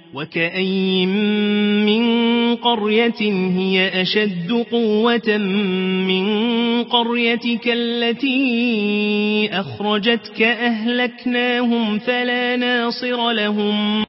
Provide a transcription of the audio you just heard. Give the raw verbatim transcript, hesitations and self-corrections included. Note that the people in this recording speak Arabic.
وكأين من قرية هي أشد قوة من قريتك التي أخرجتك أهلكناهم فلا ناصر لهم